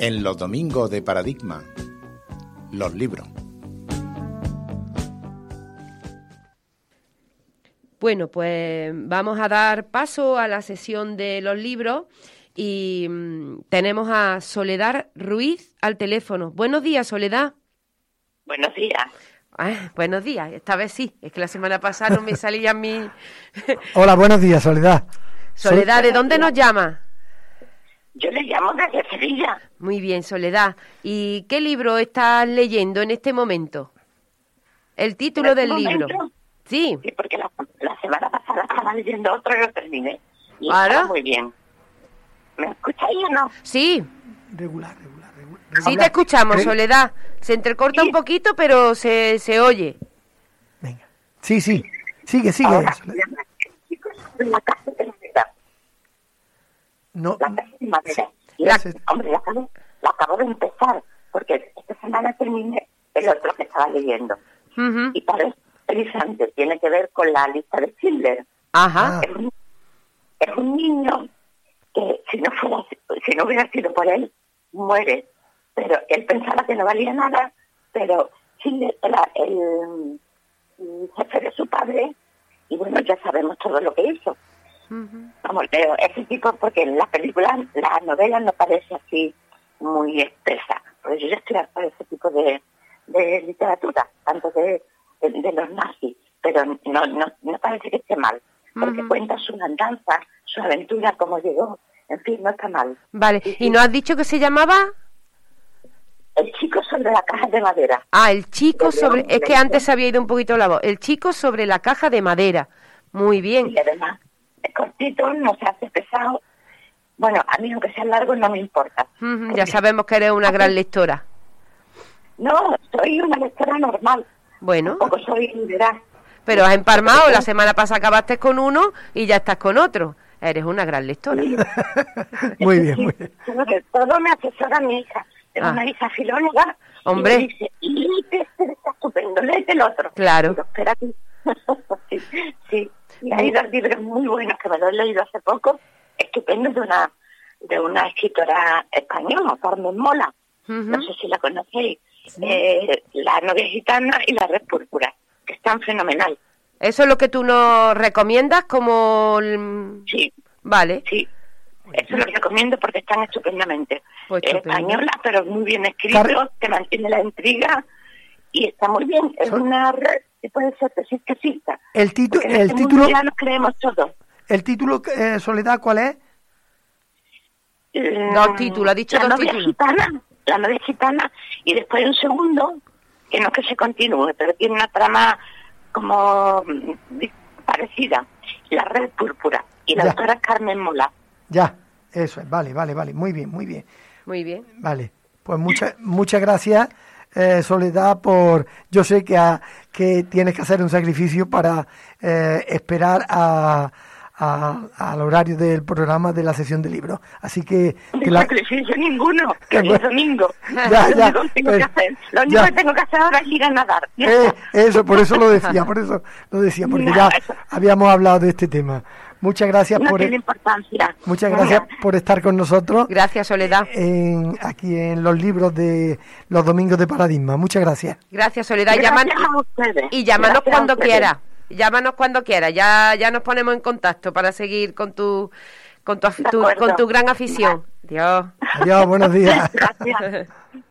En los domingos de Paradigma, los libros. Bueno, pues vamos a dar paso a la sesión de los libros y tenemos a Soledad Ruiz al teléfono. Buenos días, Soledad. Buenos días. Buenos días, esta vez sí, es que la semana pasada no me salían mis... Hola, buenos días, Soledad. Soledad, ¿de dónde nos llama? Yo le llamo desde Sevilla. Muy bien, Soledad. ¿Y qué libro estás leyendo en este momento? El título del libro. Sí. Sí, porque la semana pasada estaba leyendo otro y lo terminé. Y ¿Ahora? estaba muy bien. ¿Me escucháis o no? Sí. Regular. Sí te escuchamos, Soledad. Se entrecorta un poquito, pero se oye. Venga. Sí. Sigue. Ahora, Soledad. la casa de madera. No. La casa de madera. Sí. Hombre, la acabo de empezar, porque esta semana terminé el otro que estaba leyendo. Uh-huh. Y parece interesante, tiene que ver con la lista de Schindler. Ajá. Es un niño que si no hubiera sido por él, muere. Pero él pensaba que no valía nada, pero Schindler era el jefe de su padre, y bueno, ya sabemos todo lo que hizo. Uh-huh. Vamos, leo ese tipo, porque en la película, la novela no parece así muy espesa. Pues yo ya estoy harta de ese tipo de literatura, tanto de los nazis, pero no parece que esté mal, porque cuenta su andanza, su aventura, cómo llegó, en fin, no está mal. Vale, Sí. ¿Y no has dicho que se llamaba? El chico sobre la caja de madera. El chico sobre... Es que antes se había ido un poquito la voz. El chico sobre la caja de madera. Muy bien. Y además, es cortito, no se hace pesado. Bueno, a mí aunque sea largo no me importa. Ya sabemos que eres una gran lectora. No, soy una lectora normal. Bueno. Tampoco soy veraz. Pero has empalmado, la semana pasada acabaste con uno y ya estás con otro. Eres una gran lectora. Sí. Muy bien. Sobre todo me asesora mi hija. Tengo una hija filóloga. Hombre. Y me dice, léete este, está estupendo, léete el otro. Claro. Digo, espérate. sí. Y hay dos libros muy buenos que me los he leído hace poco, estupendos, de una escritora española, Carmen Mola. No sé si la conocéis. La novia gitana y la red púrpura, que están fenomenal. ¿Eso es lo que tú nos recomiendas como...? Sí. Vale. Sí. Eso lo recomiendo porque están estupendamente. Pues Española, pero muy bien escrito, te mantiene la intriga y está muy bien. Es una red que puede ser tesista. El título ya nos creemos todos. ¿El título, Soledad, cuál es? Dos títulos, ha dicho dos títulos. La novia gitana, y después un segundo, que no es que se continúe, pero tiene una trama como parecida. La red púrpura. Y la autora es Carmen Mola. Ya, eso es, vale, muy bien. Muy bien. Vale, pues muchas gracias, Soledad, yo sé que tienes que hacer un sacrificio para esperar al horario del programa de la sesión de libros, así que... sacrificio ninguno, que es domingo. Ya, lo único que tengo que hacer ahora es ir a nadar. Eso, por eso lo decía, porque ya habíamos hablado de este tema. Muchas gracias tiene importancia. Muchas gracias por estar con nosotros. Gracias, Soledad. Aquí en los libros de los domingos de Paradigma. Muchas gracias. Gracias, Soledad. Gracias a ustedes. Y llámanos cuando quieras. Llámanos cuando quieras. Ya nos ponemos en contacto para seguir con tu gran afición. Adiós. Adiós, buenos días. Gracias.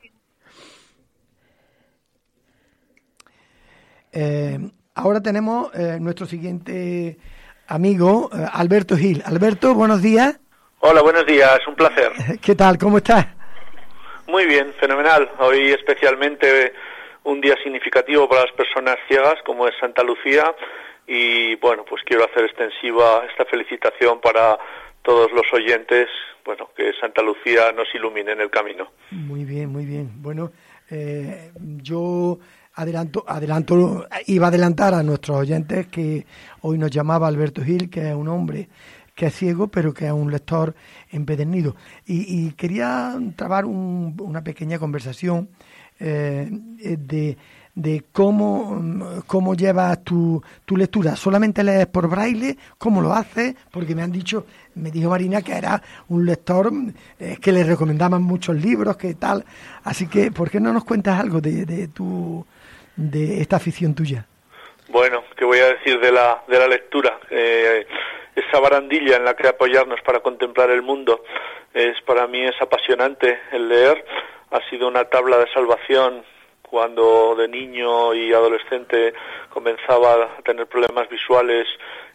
Ahora tenemos nuestro siguiente amigo, Alberto Gil. Alberto, buenos días. Hola, buenos días, un placer. ¿Qué tal? ¿Cómo estás? Muy bien, fenomenal. Hoy especialmente un día significativo para las personas ciegas, como es Santa Lucía, y bueno, pues quiero hacer extensiva esta felicitación para todos los oyentes, bueno, que Santa Lucía nos ilumine en el camino. Muy bien. Bueno, yo iba a adelantar a nuestros oyentes que hoy nos llamaba Alberto Gil, que es un hombre que es ciego, pero que es un lector empedernido. Y quería trabar una pequeña conversación de de cómo llevas tu lectura. ¿Solamente lees por braille? ¿Cómo lo haces? Porque me dijo Marina que era un lector que le recomendaban muchos libros, que tal. Así que, ¿por qué no nos cuentas algo de esta afición tuya? Bueno, ¿qué voy a decir de la lectura? Esa barandilla en la que apoyarnos para contemplar el mundo para mí es apasionante. El leer ha sido una tabla de salvación. Cuando de niño y adolescente comenzaba a tener problemas visuales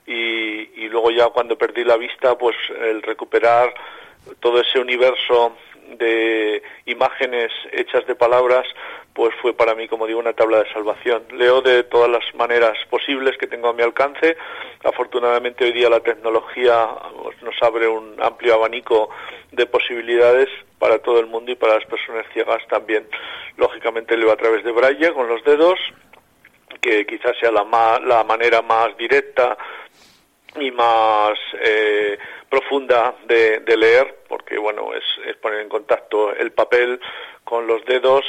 y luego ya cuando perdí la vista, pues el recuperar todo ese universo de imágenes hechas de palabras, pues fue para mí, como digo, una tabla de salvación. Leo de todas las maneras posibles que tengo a mi alcance. Afortunadamente hoy día la tecnología nos abre un amplio abanico de posibilidades para todo el mundo y para las personas ciegas también. Lógicamente leo a través de braille con los dedos, que quizás sea la manera más directa y más profunda de leer, porque bueno, es poner en contacto el papel con los dedos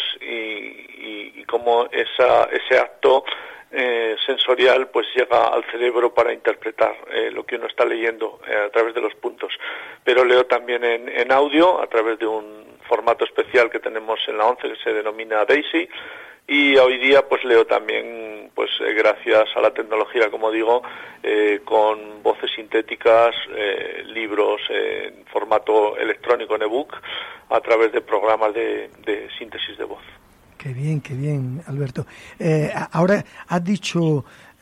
y cómo ese acto sensorial pues llega al cerebro para interpretar lo que uno está leyendo a través de los puntos. Pero leo también en audio a través de un formato especial que tenemos en la 11 que se denomina Daisy. Y hoy día pues leo también, pues gracias a la tecnología, como digo, con voces sintéticas, libros en formato electrónico, en ebook, a través de programas de síntesis de voz. Qué bien, Alberto. Ahora has dicho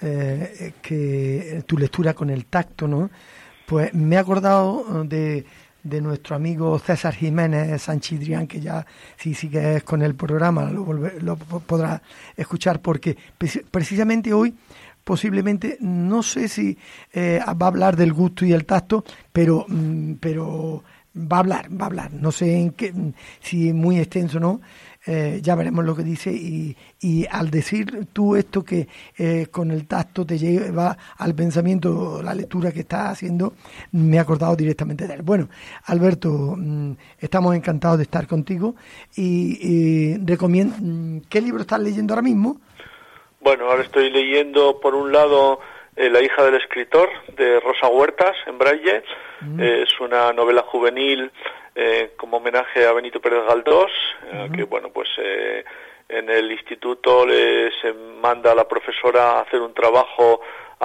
que tu lectura con el tacto, ¿no? Pues me he acordado de nuestro amigo César Jiménez Sanchidrián, que ya si sigues con el programa lo podrás escuchar, porque precisamente hoy posiblemente, no sé si va a hablar del gusto y el tacto, pero va a hablar, no sé en qué, si muy extenso, ¿no? Ya veremos lo que dice y al decir tú esto que con el tacto te lleva al pensamiento la lectura que estás haciendo, me he acordado directamente de él. Bueno, Alberto, estamos encantados de estar contigo y ¿qué libro estás leyendo ahora mismo? Bueno, ahora estoy leyendo por un lado La hija del escritor de Rosa Huertas en braille. Es una novela juvenil como homenaje a Benito Pérez Galdós, que bueno, pues en el instituto se manda a la profesora a hacer un trabajo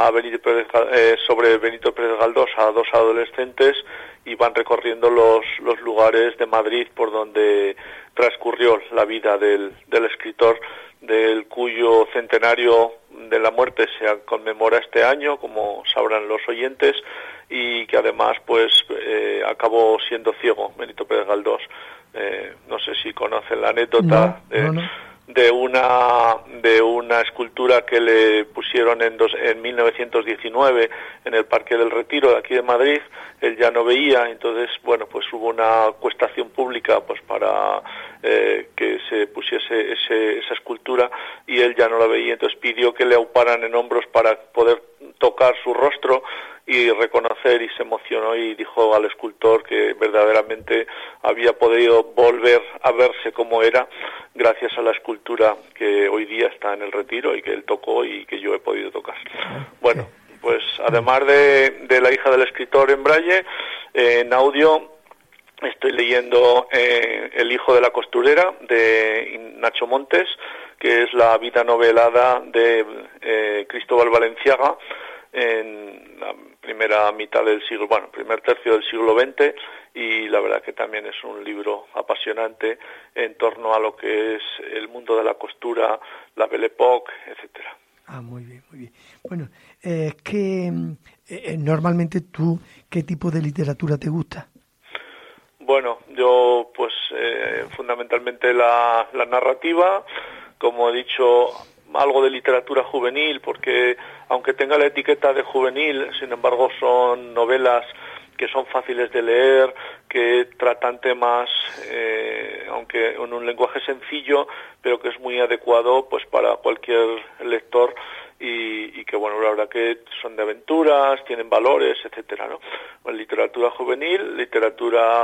sobre Benito Pérez Galdós a dos adolescentes y van recorriendo los lugares de Madrid por donde transcurrió la vida del escritor, del cuyo centenario de la muerte se conmemora este año, como sabrán los oyentes, y que además pues acabó siendo ciego Benito Pérez Galdós. No sé si conocen la anécdota de una escultura que le pusieron en 1919 en el Parque del Retiro de aquí de Madrid. Él ya no veía, entonces bueno, pues hubo una acuestación pública pues para que se pusiese esa escultura y él ya no la veía, entonces pidió que le auparan en hombros para poder tocar su rostro y reconocer, y se emocionó y dijo al escultor que verdaderamente había podido volver a verse como era gracias a la escultura que hoy día está en el Retiro y que él tocó y que yo he podido tocar. Bueno, pues además de La hija del escritor en braille, en audio estoy leyendo El hijo de la costurera de Nacho Montes, que es la vida novelada de Cristóbal Valenciaga en la primera mitad del siglo, primer tercio del siglo XX, y la verdad que también es un libro apasionante en torno a lo que es el mundo de la costura, la Belle Époque, etcétera. Muy bien. Bueno, normalmente tú, ¿qué tipo de literatura te gusta? Bueno, yo pues fundamentalmente la narrativa, como he dicho, algo de literatura juvenil, porque aunque tenga la etiqueta de juvenil, sin embargo son novelas que son fáciles de leer, que tratan temas, aunque en un lenguaje sencillo, pero que es muy adecuado pues para cualquier lector y que bueno, la verdad que son de aventuras, tienen valores, etcétera, ¿no? Bueno, literatura juvenil, literatura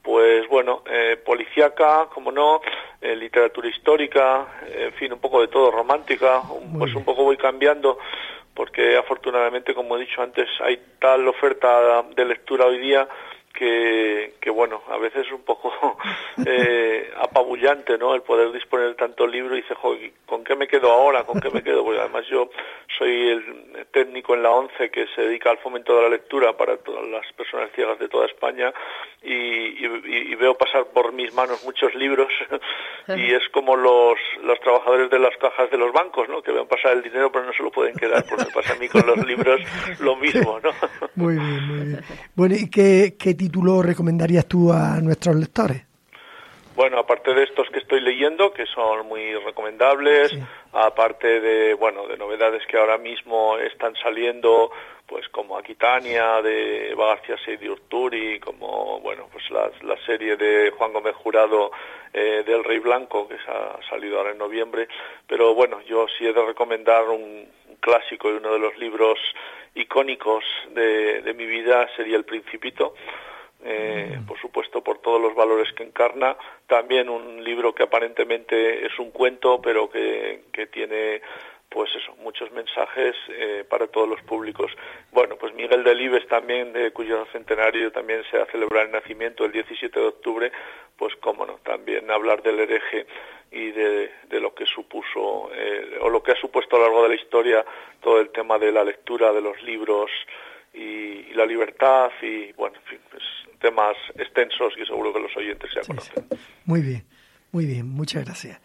pues bueno, policíaca, como no, literatura histórica, en fin, un poco de todo, romántica, pues un poco voy cambiando, porque afortunadamente, como he dicho antes, hay tal oferta de lectura hoy día que bueno, a veces es un poco apabullante, ¿no?, el poder disponer de tanto libro, y dice, joder, ¿con qué me quedo ahora? ¿Con qué me quedo? Porque además yo soy el técnico en la ONCE que se dedica al fomento de la lectura para todas las personas ciegas de toda España, y veo pasar por mis manos muchos libros y es como los trabajadores de las cajas de los bancos, ¿no?, que ven pasar el dinero pero no se lo pueden quedar, porque me pasa a mí con los libros lo mismo, ¿no? Muy bien, muy bien. Bueno, ¿y qué título recomendarías tú a nuestros lectores? Bueno, aparte de estos que estoy leyendo, que son muy recomendables, sí, aparte de, bueno, de novedades que ahora mismo están saliendo, pues como Aquitania, de Eva García Seydi Urturi, como, bueno, pues la serie de Juan Gómez Jurado, del Rey Blanco, que ha salido ahora en noviembre. Pero bueno, yo sí he de recomendar un clásico y uno de los libros icónicos de mi vida sería El Principito. Por supuesto, por todos los valores que encarna. También un libro que aparentemente es un cuento, pero que tiene, pues eso, muchos mensajes para todos los públicos. Bueno, pues Miguel Delibes también, de cuyo centenario también se va a celebrar el nacimiento el 17 de octubre, pues cómo no, también hablar del hereje y de lo que supuso, o lo que ha supuesto a lo largo de la historia, todo el tema de la lectura de los libros y la libertad, y bueno, en fin, pues temas extensos que seguro que los oyentes ya conocen. Sí. Muy bien, muchas gracias.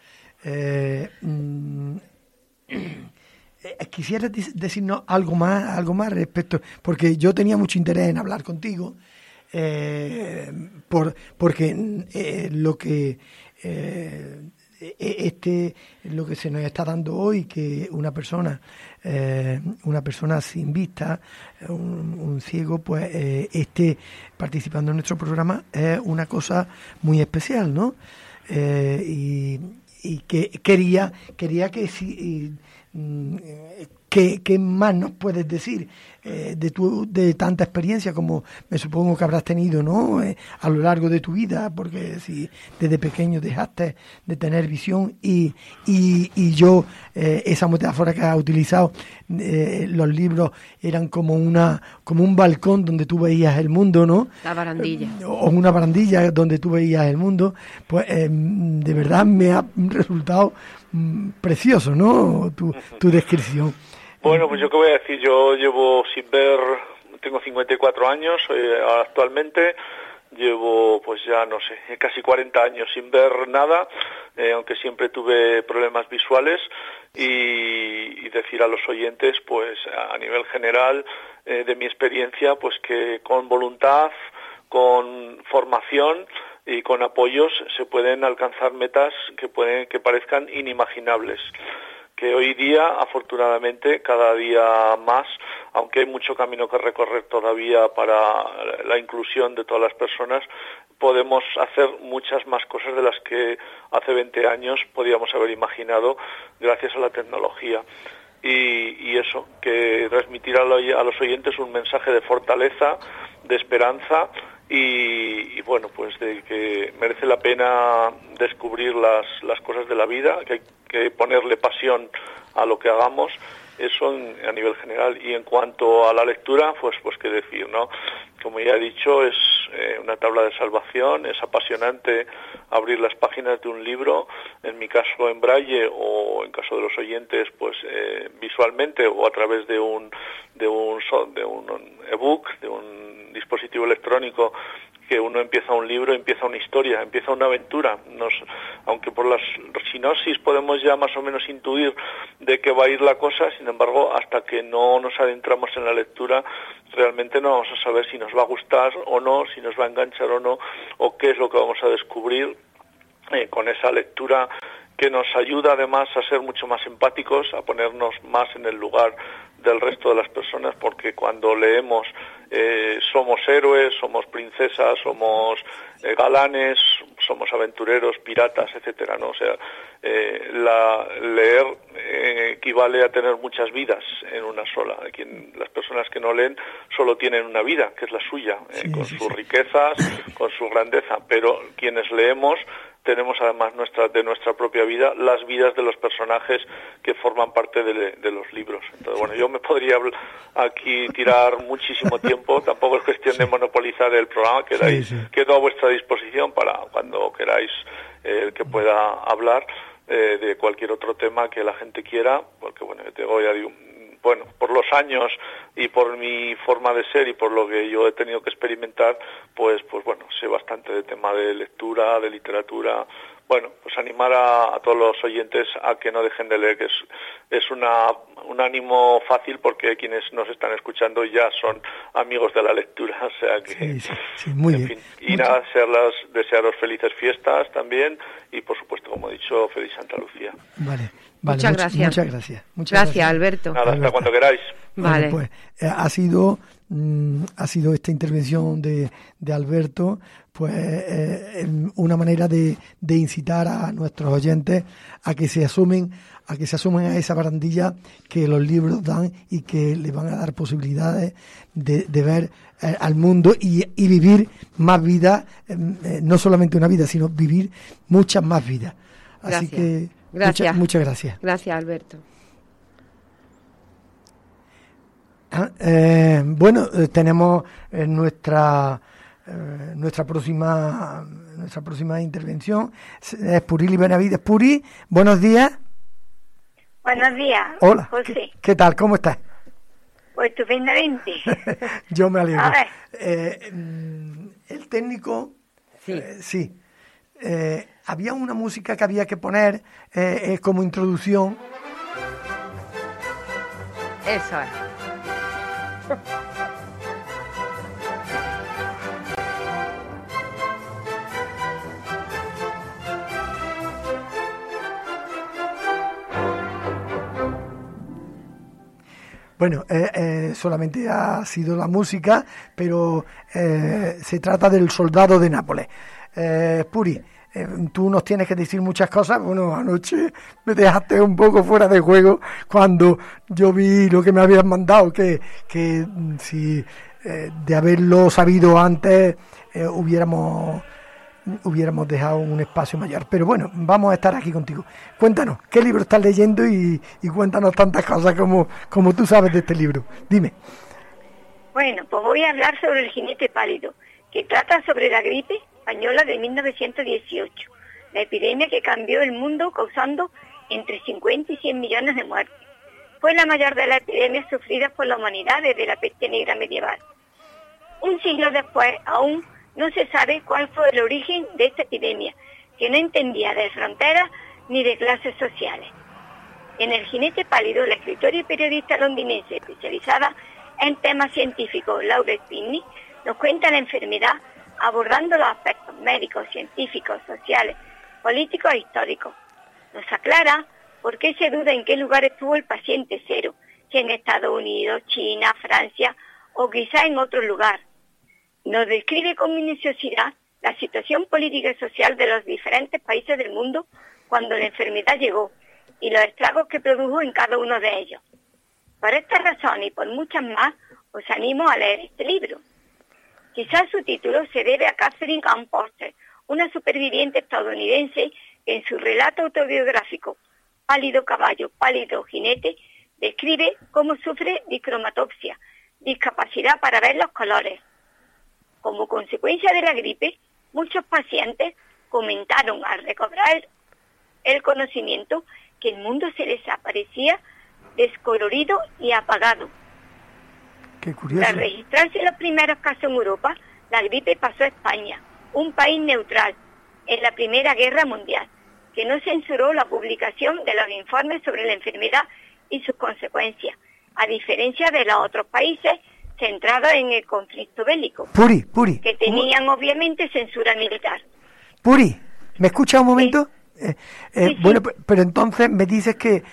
¿Quisieras decirnos algo más respecto? Porque yo tenía mucho interés en hablar contigo, porque lo que lo que se nos está dando hoy, que una persona sin vista, un ciego, pues esté participando en nuestro programa, es una cosa muy especial, ¿no? Y que quería que si ¿qué más nos puedes decir de tanta experiencia como me supongo que habrás tenido, ¿no?, a lo largo de tu vida? Porque si desde pequeño dejaste de tener visión y yo, esa metáfora que has utilizado, los libros eran como un balcón donde tú veías el mundo, ¿no? La barandilla. O una barandilla donde tú veías el mundo, pues de verdad me ha resultado precioso, ¿no?, tu descripción. Bueno, pues yo qué voy a decir, yo llevo sin ver, tengo 54 años actualmente, llevo pues ya no sé, casi 40 años sin ver nada, aunque siempre tuve problemas visuales, y decir a los oyentes, pues a nivel general de mi experiencia, pues que con voluntad, con formación y con apoyos se pueden alcanzar metas que parezcan inimaginables, que hoy día, afortunadamente, cada día más, aunque hay mucho camino que recorrer todavía para la inclusión de todas las personas, podemos hacer muchas más cosas de las que hace 20 años podíamos haber imaginado gracias a la tecnología. Y eso, que transmitir a los oyentes un mensaje de fortaleza, de esperanza, y bueno, pues de que merece la pena descubrir las cosas de la vida, que hay que ponerle pasión a lo que hagamos, eso a nivel general. Y en cuanto a la lectura, pues qué decir, ¿no? Como ya he dicho, es una tabla de salvación, es apasionante abrir las páginas de un libro, en mi caso en braille, o en caso de los oyentes, pues visualmente, o a través de un ebook, de un dispositivo electrónico, que uno empieza un libro, empieza una historia, empieza una aventura. Aunque por las sinopsis podemos ya más o menos intuir de qué va a ir la cosa, sin embargo, hasta que no nos adentramos en la lectura, realmente no vamos a saber si nos va a gustar o no, si nos va a enganchar o no, o qué es lo que vamos a descubrir con esa lectura, que nos ayuda además a ser mucho más empáticos, a ponernos más en el lugar del resto de las personas, porque cuando leemos somos héroes, somos princesas, somos galanes, somos aventureros, piratas, etcétera, ¿no? O sea, leer equivale a tener muchas vidas en una sola. Las personas que no leen solo tienen una vida, que es la suya, con sus riquezas, con su grandeza, pero quienes leemos tenemos además de nuestra propia vida las vidas de los personajes que forman parte de los libros. Entonces, bueno, yo me podría aquí tirar muchísimo tiempo, tampoco es cuestión de monopolizar el programa, quedo a vuestra disposición para cuando queráis que pueda hablar de cualquier otro tema que la gente quiera, porque bueno, yo tengo ya por los años y por mi forma de ser y por lo que yo he tenido que experimentar, pues bueno, sé bastante de tema de lectura, de literatura. Bueno, pues animar a todos los oyentes a que no dejen de leer, que es un ánimo fácil, porque quienes nos están escuchando ya son amigos de la lectura, o sea que... Sí, muy bien. Fin. Y nada, desearos felices fiestas también, y por supuesto, como he dicho, feliz Santa Lucía. Vale, muchas gracias. Muchas gracias. Gracias, Alberto. Nada, hasta cuando queráis. Vale. Bueno, pues ha sido esta intervención de Alberto, pues una manera de incitar a nuestros oyentes a que se asumen a esa barandilla que los libros dan y que le van a dar posibilidades de ver al mundo y vivir más vidas, no solamente una vida, sino vivir muchas más vidas. Así que muchas gracias. Gracias, Alberto. Bueno, tenemos nuestra próxima intervención. Es Purili Benavides. Puri, buenos días. Buenos días. Hola. José. ¿Qué tal? ¿Cómo estás? Pues estupendamente. Yo me alegro. A ver. El técnico, sí. Había una música que había que poner como introducción. Eso es. Bueno, solamente ha sido la música, pero se trata del Soldado de Nápoles. Puri, tú nos tienes que decir muchas cosas. Bueno, anoche me dejaste un poco fuera de juego cuando yo vi lo que me habías mandado, que si de haberlo sabido antes hubiéramos dejado un espacio mayor. Pero bueno, vamos a estar aquí contigo. Cuéntanos, ¿qué libro estás leyendo? Y cuéntanos tantas cosas como tú sabes de este libro. Dime. Bueno, pues voy a hablar sobre El jinete pálido, que trata sobre la gripe española de 1918, la epidemia que cambió el mundo causando entre 50 y 100 millones de muertes. Fue la mayor de las epidemias sufridas por la humanidad desde la peste negra medieval. Un siglo después, aún no se sabe cuál fue el origen de esta epidemia, que no entendía de fronteras ni de clases sociales. En El jinete pálido, la escritora y periodista londinense especializada en temas científicos, Laura Spinney, nos cuenta la enfermedad abordando los aspectos médicos, científicos, sociales, políticos e históricos. Nos aclara por qué se duda en qué lugar estuvo el paciente cero, si en Estados Unidos, China, Francia o quizá en otro lugar. Nos describe con minuciosidad la situación política y social de los diferentes países del mundo cuando la enfermedad llegó y los estragos que produjo en cada uno de ellos. Por esta razón y por muchas más, os animo a leer este libro. Quizás su título se debe a Katherine Ann Porter, una superviviente estadounidense que en su relato autobiográfico Pálido caballo, pálido jinete, describe cómo sufre discromatopsia, discapacidad para ver los colores. Como consecuencia de la gripe, muchos pacientes comentaron al recobrar el conocimiento que el mundo se les aparecía descolorido y apagado. Qué curioso. Tras registrarse los primeros casos en Europa, la gripe pasó a España, un país neutral, en la Primera Guerra Mundial, que no censuró la publicación de los informes sobre la enfermedad y sus consecuencias, a diferencia de los otros países centrados en el conflicto bélico, Puri, que tenían obviamente censura militar. Puri, ¿me escucha un momento? Sí. Bueno, pero entonces me dices que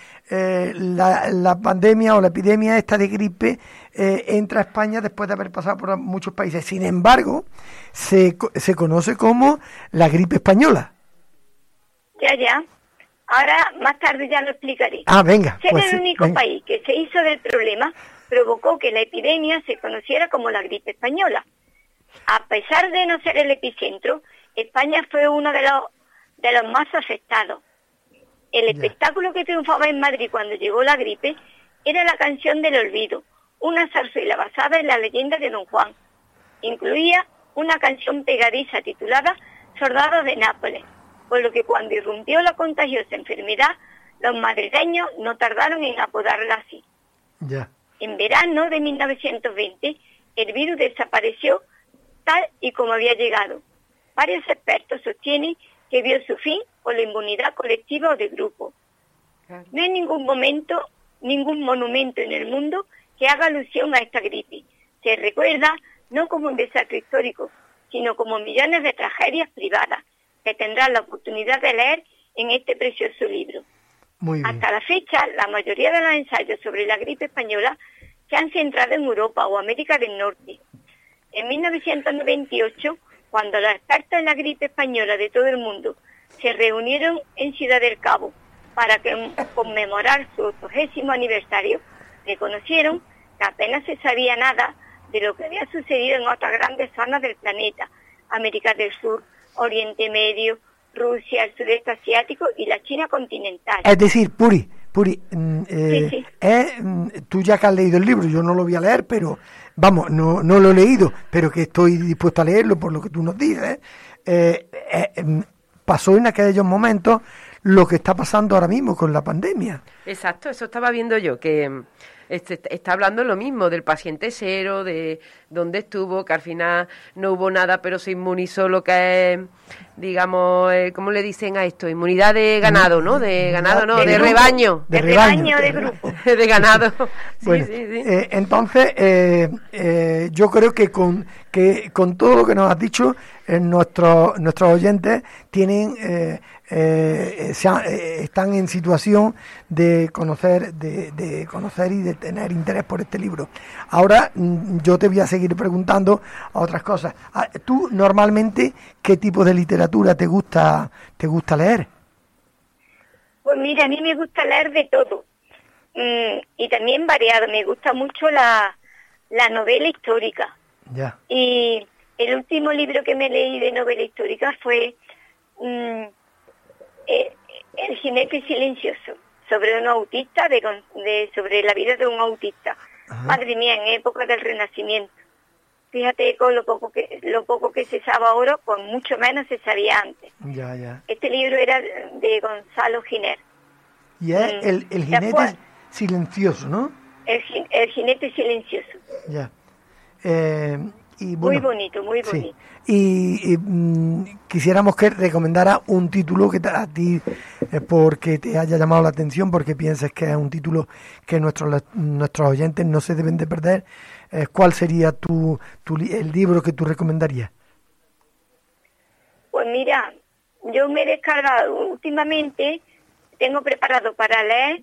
la pandemia o la epidemia esta de gripe entra a España después de haber pasado por muchos países. Sin embargo, se conoce como la gripe española. Ya. Ahora, más tarde ya lo explicaré. Venga. Ser Pues, el único venga. país que se hizo del problema provocó que la epidemia se conociera como la gripe española. A pesar de no ser el epicentro, España fue uno de los más afectados. El espectáculo que triunfaba en Madrid cuando llegó la gripe era la canción del olvido, una zarzuela basada en la leyenda de Don Juan. Incluía una canción pegadiza titulada Soldado de Nápoles, por lo que cuando irrumpió la contagiosa enfermedad, los madrileños no tardaron en apodarla así. Ya. En verano de 1920, el virus desapareció tal y como había llegado. Varios expertos sostienen que vio su fin por la inmunidad colectiva o de grupo. No hay ningún monumento en el mundo que haga alusión a esta gripe. Se recuerda no como un desastre histórico, sino como millones de tragedias privadas que tendrán la oportunidad de leer en este precioso libro. Muy bien. Hasta la fecha, la mayoría de los ensayos sobre la gripe española se han centrado en Europa o América del Norte. En 1998, cuando los expertos en la gripe española de todo el mundo se reunieron en Ciudad del Cabo para conmemorar su 80º aniversario, reconocieron que apenas se sabía nada de lo que había sucedido en otras grandes zonas del planeta, América del Sur, Oriente Medio, Rusia, el sudeste asiático y la China continental. Es decir, Puri, Sí. tú ya que has leído el libro, yo no lo voy a leer, pero vamos, no lo he leído, pero que estoy dispuesto a leerlo por lo que tú nos dices. Pasó en aquellos momentos lo que está pasando ahora mismo con la pandemia. Exacto, eso estaba viendo yo, que está hablando lo mismo del paciente cero, de dónde estuvo, que al final no hubo nada, pero se inmunizó lo que es, digamos, ¿cómo le dicen a esto? Inmunidad de ganado, ¿no? De ganado, no, de rebaño. De rebaño, de grupo. De ganado. Bueno, Sí. entonces, yo creo que con todo lo que nos has dicho, nuestros oyentes tienen están en situación de conocer y de tener interés por este libro. Ahora yo te voy a seguir preguntando otras cosas. ¿Tú normalmente qué tipo de literatura te gusta leer? Pues mira, a mí me gusta leer de todo. Y también variado. Me gusta mucho la novela histórica. Ya. Y el último libro que me leí de novela histórica fue El jinete silencioso, sobre un autista, sobre la vida de un autista. Ajá. Madre mía, en época del Renacimiento. Fíjate con lo poco que se sabe ahora, pues mucho menos se sabía antes. Ya. Este libro era de Gonzalo Giner. Y es el jinete Después, silencioso, ¿no? el jinete silencioso. Ya. Y bueno, muy bonito, muy sí. bonito. Y quisiéramos que recomendara un título que a ti, porque te haya llamado la atención, porque pienses que es un título que nuestros oyentes no se deben de perder. ¿Cuál sería el libro que tú recomendarías? Pues mira, yo me he descargado últimamente, tengo preparado para leer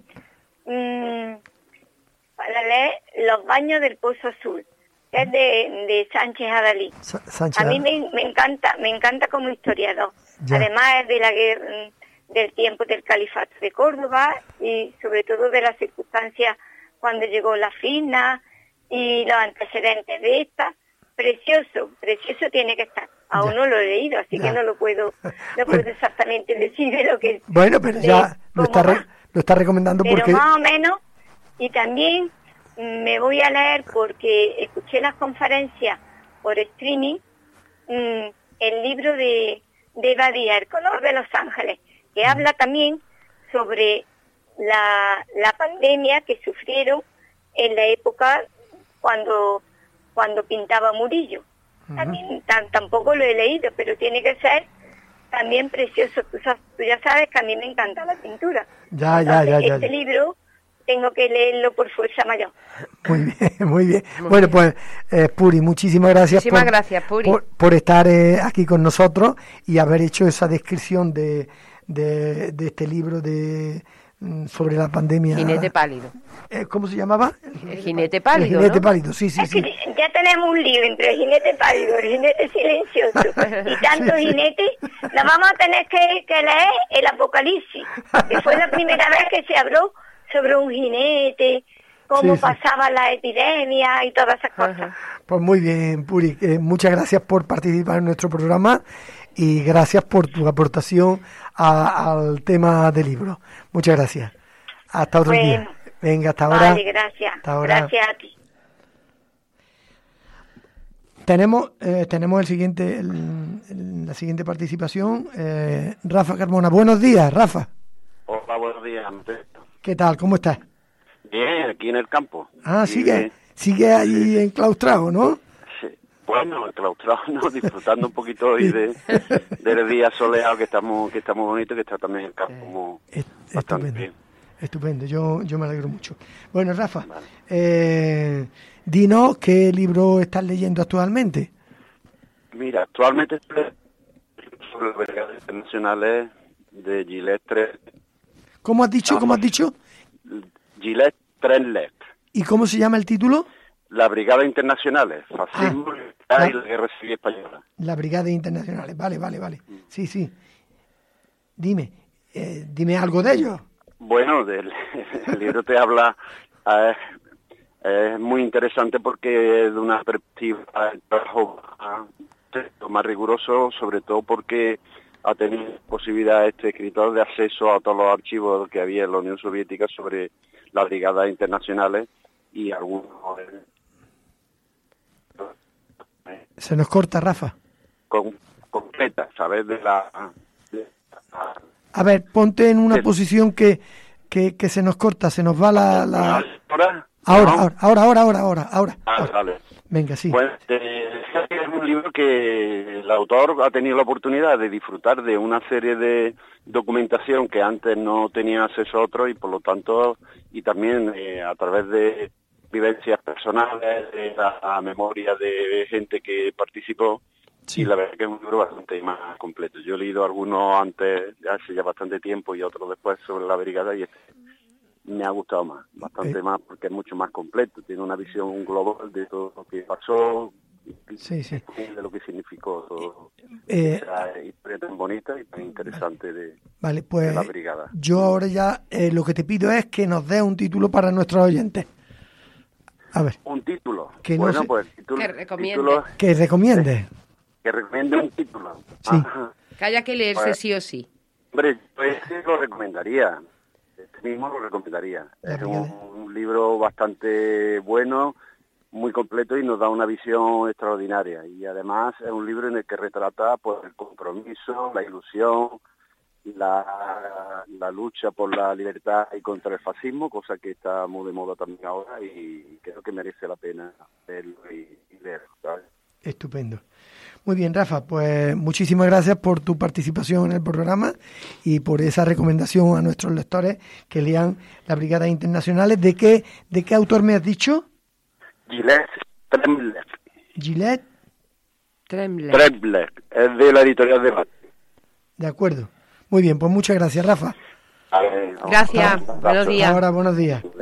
Los baños del Pozo Azul, que es de Sánchez Adalí. Sánchez A mí me encanta como historiador. Ya. Además es de la guerra, del tiempo del Califato de Córdoba y sobre todo de las circunstancias cuando llegó la Fina y los antecedentes de esta. Precioso tiene que estar. Aún no lo he leído, así que no puedo exactamente decir de lo que... Bueno, pero ya lo está recomendando pero porque... más o menos, y también me voy a leer porque escuché las conferencias por streaming, el libro de Eva Díaz, El color de Los Ángeles, que habla también sobre la pandemia que sufrieron en la época cuando pintaba Murillo. También, tampoco lo he leído, pero tiene que ser también precioso. Tú ya sabes que a mí me encanta la pintura. Ya. Este libro tengo que leerlo por fuerza mayor. Muy bien. Bueno, pues Puri, muchísimas gracias. Muchísimas gracias, Puri. Por estar aquí con nosotros y haber hecho esa descripción de este libro de sobre la pandemia. Jinete pálido. ¿Cómo se llamaba? El jinete pálido. El jinete ¿no? pálido, sí. Ya tenemos un lío entre el jinete pálido, el jinete silencioso y tantos jinetes. Nos vamos a tener que leer el Apocalipsis, que fue la primera vez que se habló sobre un jinete, cómo pasaba la epidemia y todas esas cosas. Ajá. Pues muy bien, Puri. Muchas gracias por participar en nuestro programa y gracias por tu aportación al tema del libro. Muchas gracias. Hasta otro día. Venga, hasta ahora. Vale, gracias. Hasta ahora. Gracias a ti. Tenemos la siguiente participación. Rafa Carmona. Buenos días, Rafa. Hola, buenos días. ¿Qué tal? ¿Cómo estás? Bien, aquí en el campo. Sigue ahí enclaustrado, ¿no? Sí. Bueno, enclaustrado, ¿no? Disfrutando un poquito hoy del día soleado que está muy bonito, que está también el campo bastante bien. Estupendo, yo me alegro mucho. Bueno, Rafa, dinos qué libro estás leyendo actualmente. Mira, actualmente estoy sobre las brigadas internacionales de Gillette Trendler. ¿Cómo has dicho? Gillette Trendler. ¿Y cómo se llama el título? Las brigadas internacionales, fascismo y la guerra civil española. Las brigadas internacionales, vale. Sí. Dime algo de ello. Bueno, el libro te habla, es muy interesante porque es de una perspectiva de trabajo más riguroso, sobre todo porque ha tenido posibilidad este escritor de acceso a todos los archivos que había en la Unión Soviética sobre las brigadas internacionales y algunos... Se nos corta, Rafa. Completa, ¿sabes? A ver, ponte en una posición que se nos corta, se nos va la... Ahora. Vale. Venga, sí. Pues es un libro que el autor ha tenido la oportunidad de disfrutar de una serie de documentación que antes no tenía acceso a otro y por lo tanto, y también a través de vivencias personales, de la memoria de gente que participó. Sí. Y la verdad que es un libro bastante más completo. Yo he leído algunos antes, hace ya bastante tiempo, y otros después sobre la brigada, y este me ha gustado bastante más, porque es mucho más completo. Tiene una visión global de todo lo que pasó, de lo que significó todo. Esa historia tan bonita y tan interesante de la brigada. Yo ahora ya lo que te pido es que nos des un título para nuestros oyentes. A ver. ¿Un título? Que bueno, no pues el título... Que recomiende. Que recomiende un título. Sí. Que haya que leerse sí o sí. Hombre, pues lo recomendaría. Este mismo lo recomendaría. Es un libro bastante bueno, muy completo y nos da una visión extraordinaria. Y además es un libro en el que retrata pues el compromiso, la ilusión, la lucha por la libertad y contra el fascismo, cosa que está muy de moda también ahora y creo que merece la pena verlo y leerlo, ¿sabes? Estupendo. Muy bien, Rafa, pues muchísimas gracias por tu participación en el programa y por esa recomendación a nuestros lectores que lean las brigadas internacionales. ¿De qué autor me has dicho? Gillette Trendler. Gillette Trendler. Es de la editorial de Bat. De acuerdo. Muy bien, pues muchas gracias, Rafa. Gracias. Buenos días. Ahora, buenos días.